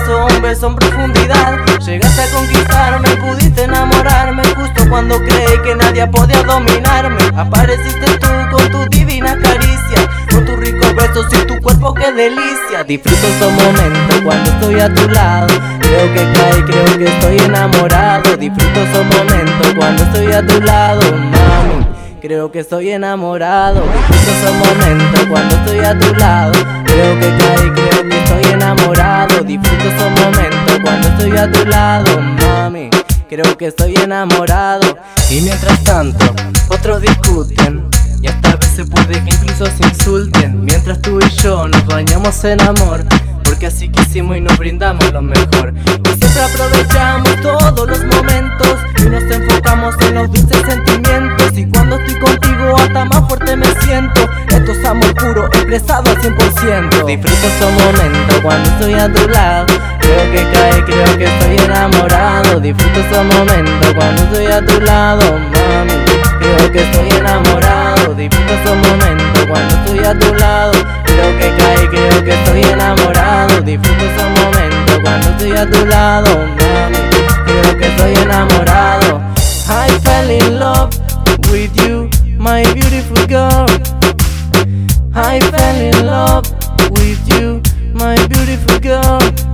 abrazo, un beso en profundidad. Llegaste a conquistarme, pudiste enamorarme justo cuando creí que nadie podía dominarme. Apareciste tú con tu divina caricia, con tus ricos besos y tu cuerpo, qué delicia. Disfruto esos momentos cuando estoy a tu lado. Creo que caí, creo que estoy enamorado. Disfruto esos momentos cuando estoy a tu lado, mami. Creo que estoy enamorado. Disfruto esos momentos cuando estoy a tu lado. Creo que caí, creo que estoy enamorado. Disfruto esos momentos cuando estoy a tu lado, mami. Creo que estoy enamorado. Y mientras tanto, otros discuten y hasta a veces puede que incluso se insulten. Mientras tú y yo nos bañamos en amor, porque así quisimos y nos brindamos lo mejor. Y siempre aprovechamos todos los momentos y nos enfocamos en los dulces sentimientos. Y cuando estoy contigo hasta más fuerte me siento. Esto es amor puro, expresado al 100%. Disfruto esos momentos cuando estoy a tu lado. Creo que cae, creo que estoy enamorado. Disfruto esos momentos cuando estoy a tu lado, mami. Creo que estoy enamorado. Disfruto esos momentos cuando estoy a tu lado. Creo que cae, creo que estoy enamorado. Disfruto esos momentos cuando estoy a tu lado, mami. Creo que estoy enamorado. I fell in love with you, my beautiful girl. I fell in love with you, my beautiful girl.